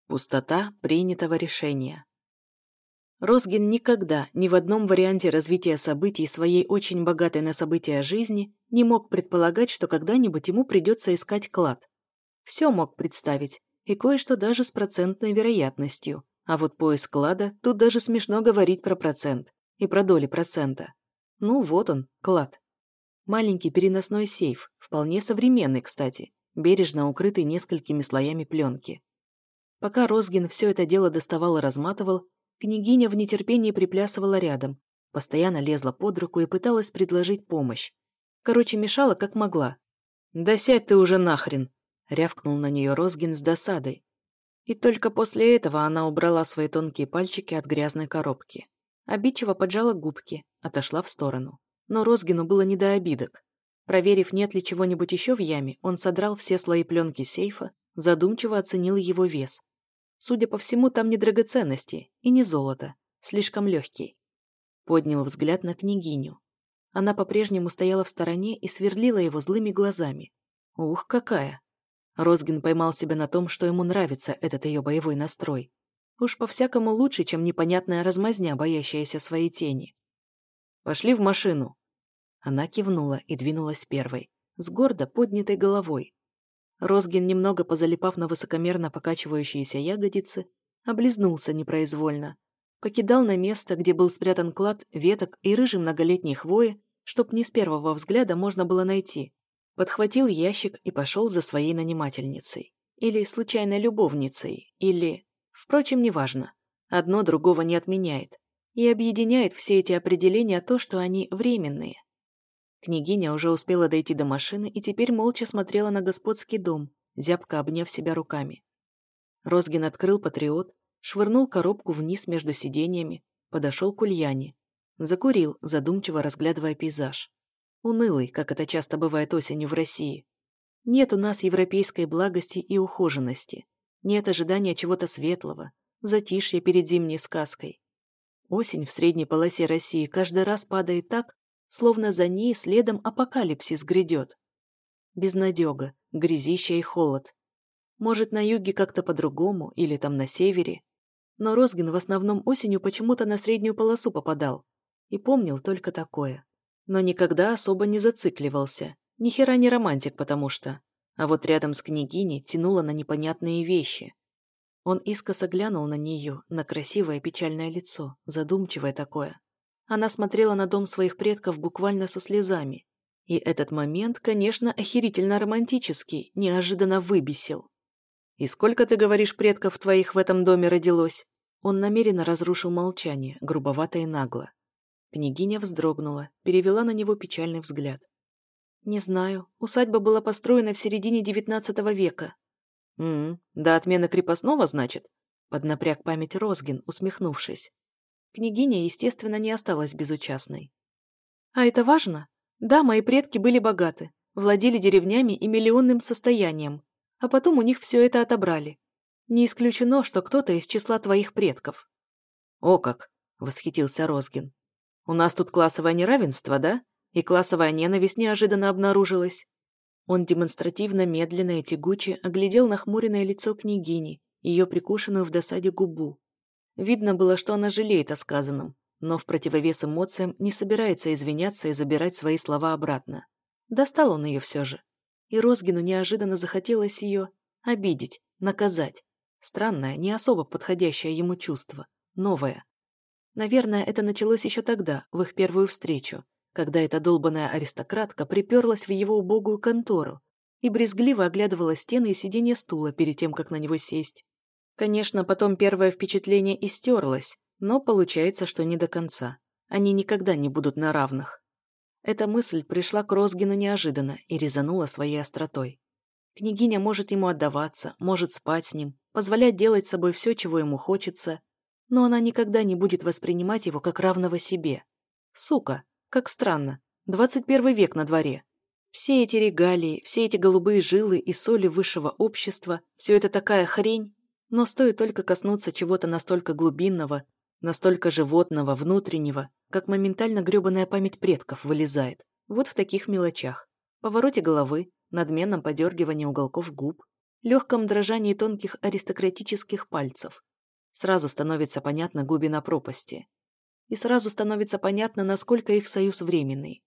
Пустота принятого решения. Росгин никогда, ни в одном варианте развития событий своей очень богатой на события жизни не мог предполагать, что когда-нибудь ему придется искать клад. Все мог представить, и кое-что даже с процентной вероятностью. А вот поиск клада, тут даже смешно говорить про процент и про доли процента. Ну вот он, клад. Маленький переносной сейф, вполне современный, кстати, бережно укрытый несколькими слоями пленки. Пока Росгин все это дело доставал и разматывал, княгиня в нетерпении приплясывала рядом, постоянно лезла под руку и пыталась предложить помощь. Короче, мешала как могла. «Да сядь ты уже нахрен!» — рявкнул на нее Росгин с досадой. И только после этого она убрала свои тонкие пальчики от грязной коробки. Обидчиво поджала губки, отошла в сторону. Но Росгину было не до обидок. Проверив, нет ли чего-нибудь еще в яме, он содрал все слои пленки сейфа, задумчиво оценил его вес. Судя по всему, там не драгоценности и не золото, слишком легкий. Поднял взгляд на княгиню. Она по-прежнему стояла в стороне и сверлила его злыми глазами. Ух, какая! Росгин поймал себя на том, что ему нравится этот ее боевой настрой. Уж по-всякому лучше, чем непонятная размазня, боящаяся своей тени. «Пошли в машину». Она кивнула и двинулась первой, с гордо поднятой головой. Росгин, немного позалипав на высокомерно покачивающиеся ягодицы, облизнулся непроизвольно. Покидал на место, где был спрятан клад веток и рыжей многолетней хвои, чтоб не с первого взгляда можно было найти. Подхватил ящик и пошел за своей нанимательницей. Или случайной любовницей, или... Впрочем, неважно. Одно другого не отменяет. И объединяет все эти определения то, что они временные. Княгиня уже успела дойти до машины и теперь молча смотрела на господский дом, зябко обняв себя руками. Росгин открыл патриот, швырнул коробку вниз между сиденьями, подошел к Ульяне. Закурил, задумчиво разглядывая пейзаж. Унылый, как это часто бывает осенью в России. Нет у нас европейской благости и ухоженности. Нет ожидания чего-то светлого, затишья перед зимней сказкой. Осень в средней полосе России каждый раз падает так, словно за ней следом апокалипсис грядет. Безнадега, грязища и холод. Может, на юге как-то по-другому, или там на севере. Но Росгин в основном осенью почему-то на среднюю полосу попадал. И помнил только такое. Но никогда особо не зацикливался. Ни хера не романтик, потому что... А вот рядом с княгиней тянуло на непонятные вещи. Он искоса глянул на нее, на красивое печальное лицо, задумчивое такое. Она смотрела на дом своих предков буквально со слезами. И этот момент, конечно, охерительно романтический, неожиданно выбесил. «И сколько, ты говоришь, предков твоих в этом доме родилось?» Он намеренно разрушил молчание, грубовато и нагло. Княгиня вздрогнула, перевела на него печальный взгляд. «Не знаю. Усадьба была построена в середине XIX века». До отмены крепостного, значит?» Поднапряг память Росгин, усмехнувшись. Княгиня, естественно, не осталась безучастной. «А это важно? Да, мои предки были богаты, владели деревнями и миллионным состоянием, а потом у них все это отобрали. Не исключено, что кто-то из числа твоих предков». «О как!» — восхитился Росгин. «У нас тут классовое неравенство, да? И классовая ненависть неожиданно обнаружилась». Он демонстративно, медленно и тягуче оглядел нахмуренное лицо княгини, ее прикушенную в досаде губу. Видно было, что она жалеет о сказанном, но в противовес эмоциям не собирается извиняться и забирать свои слова обратно. Достал он ее все же. И Росгину неожиданно захотелось ее обидеть, наказать. Странное, не особо подходящее ему чувство. Новое. Наверное, это началось еще тогда, в их первую встречу, когда эта долбаная аристократка приперлась в его убогую контору и брезгливо оглядывала стены и сиденья стула перед тем, как на него сесть. Конечно, потом первое впечатление и стерлось, но получается, что не до конца. Они никогда не будут на равных. Эта мысль пришла к Росгину неожиданно и резанула своей остротой. Княгиня может ему отдаваться, может спать с ним, позволять делать с собой все, чего ему хочется, но она никогда не будет воспринимать его как равного себе. Сука! Как странно. 21 век на дворе. Все эти регалии, все эти голубые жилы и соли высшего общества, все это такая хрень, но стоит только коснуться чего-то настолько глубинного, настолько животного, внутреннего, как моментально гребаная память предков вылезает. Вот в таких мелочах. Повороте головы, надменном подергивании уголков губ. легком дрожании тонких аристократических пальцев. Сразу становится понятна глубина пропасти. И сразу становится понятно, насколько их союз временный.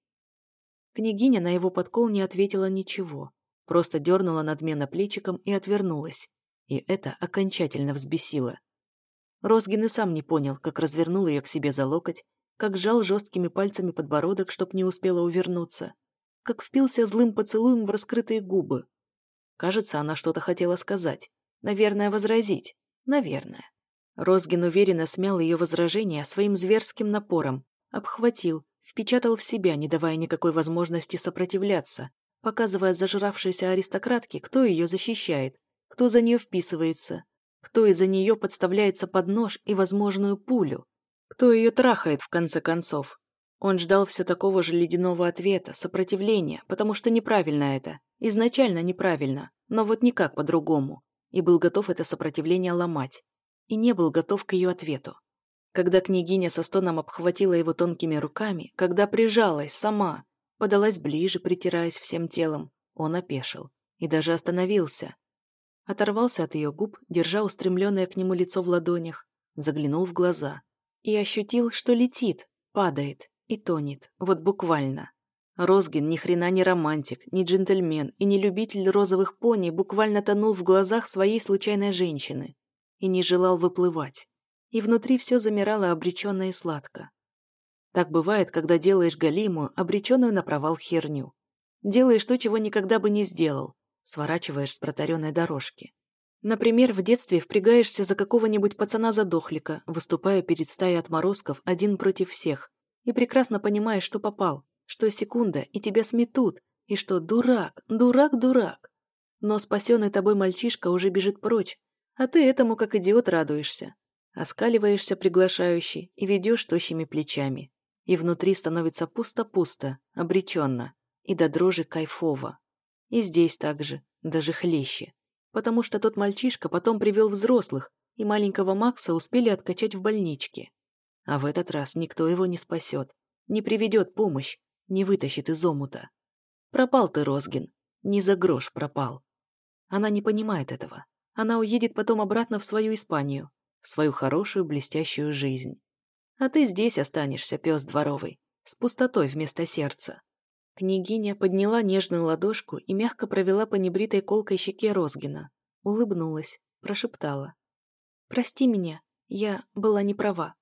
Княгиня на его подкол не ответила ничего, просто дернула надменно плечиком и отвернулась. И это окончательно взбесило. Розгин и сам не понял, как развернул ее к себе за локоть, как сжал жесткими пальцами подбородок, чтоб не успела увернуться, как впился злым поцелуем в раскрытые губы. Кажется, она что-то хотела сказать. Наверное, возразить. Наверное. Розгин уверенно смял ее возражение своим зверским напором, обхватил, впечатал в себя, не давая никакой возможности сопротивляться, показывая зажравшейся аристократке, кто ее защищает, кто за нее вписывается, кто из-за нее подставляется под нож и возможную пулю, кто ее трахает в конце концов. Он ждал все такого же ледяного ответа, сопротивления, потому что неправильно это, изначально неправильно, но вот никак по-другому, и был готов это сопротивление ломать, и не был готов к ее ответу. Когда княгиня со стоном обхватила его тонкими руками, когда прижалась сама, подалась ближе, притираясь всем телом, он опешил и даже остановился. Оторвался от ее губ, держа устремленное к нему лицо в ладонях, заглянул в глаза и ощутил, что летит, падает и тонет, вот буквально. Розгин ни хрена не романтик, не джентльмен и не любитель розовых пони буквально тонул в глазах своей случайной женщины и не желал выплывать. И внутри все замирало обреченно и сладко. Так бывает, когда делаешь галимую, обреченную на провал херню. Делаешь то, чего никогда бы не сделал, сворачиваешь с протаренной дорожки. Например, в детстве впрягаешься за какого-нибудь пацана-задохлика, выступая перед стаей отморозков один против всех, и прекрасно понимаешь, что попал, что секунда, и тебя сметут, и что дурак, дурак, дурак. Но спасенный тобой мальчишка уже бежит прочь, а ты этому как идиот радуешься. Оскаливаешься приглашающий и ведешь тощими плечами. И внутри становится пусто-пусто, обреченно, и до дрожи кайфово. И здесь также, даже хлеще. Потому что тот мальчишка потом привел взрослых, и маленького Макса успели откачать в больничке. А в этот раз никто его не спасет, не приведет помощь, не вытащит из омута. Пропал ты, Розгин, ни за грош пропал. Она не понимает этого. Она уедет потом обратно в свою Испанию, в свою хорошую блестящую жизнь. А ты здесь останешься, пес дворовый, с пустотой вместо сердца. Княгиня подняла нежную ладошку и мягко провела по небритой колкой щеке Розгина. Улыбнулась, прошептала. «Прости меня, я была не права».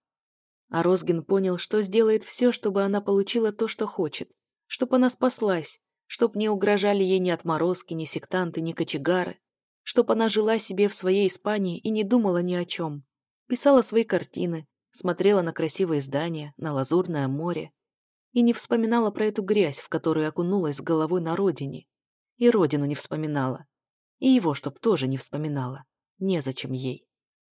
А Розгин понял, что сделает все, чтобы она получила то, что хочет, чтобы она спаслась, чтоб не угрожали ей ни отморозки, ни сектанты, ни кочегары, чтоб она жила себе в своей Испании и не думала ни о чем. Писала свои картины, смотрела на красивые здания, на лазурное море и не вспоминала про эту грязь, в которую окунулась с головой на родине. И родину не вспоминала. И его чтоб тоже не вспоминала. Незачем ей.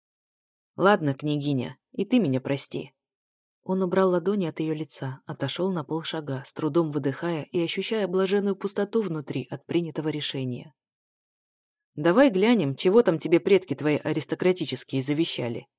«Ладно, княгиня, и ты меня прости». Он убрал ладони от ее лица, отошел на полшага, с трудом выдыхая и ощущая блаженную пустоту внутри от принятого решения. «Давай глянем, чего там тебе предки твои аристократические завещали.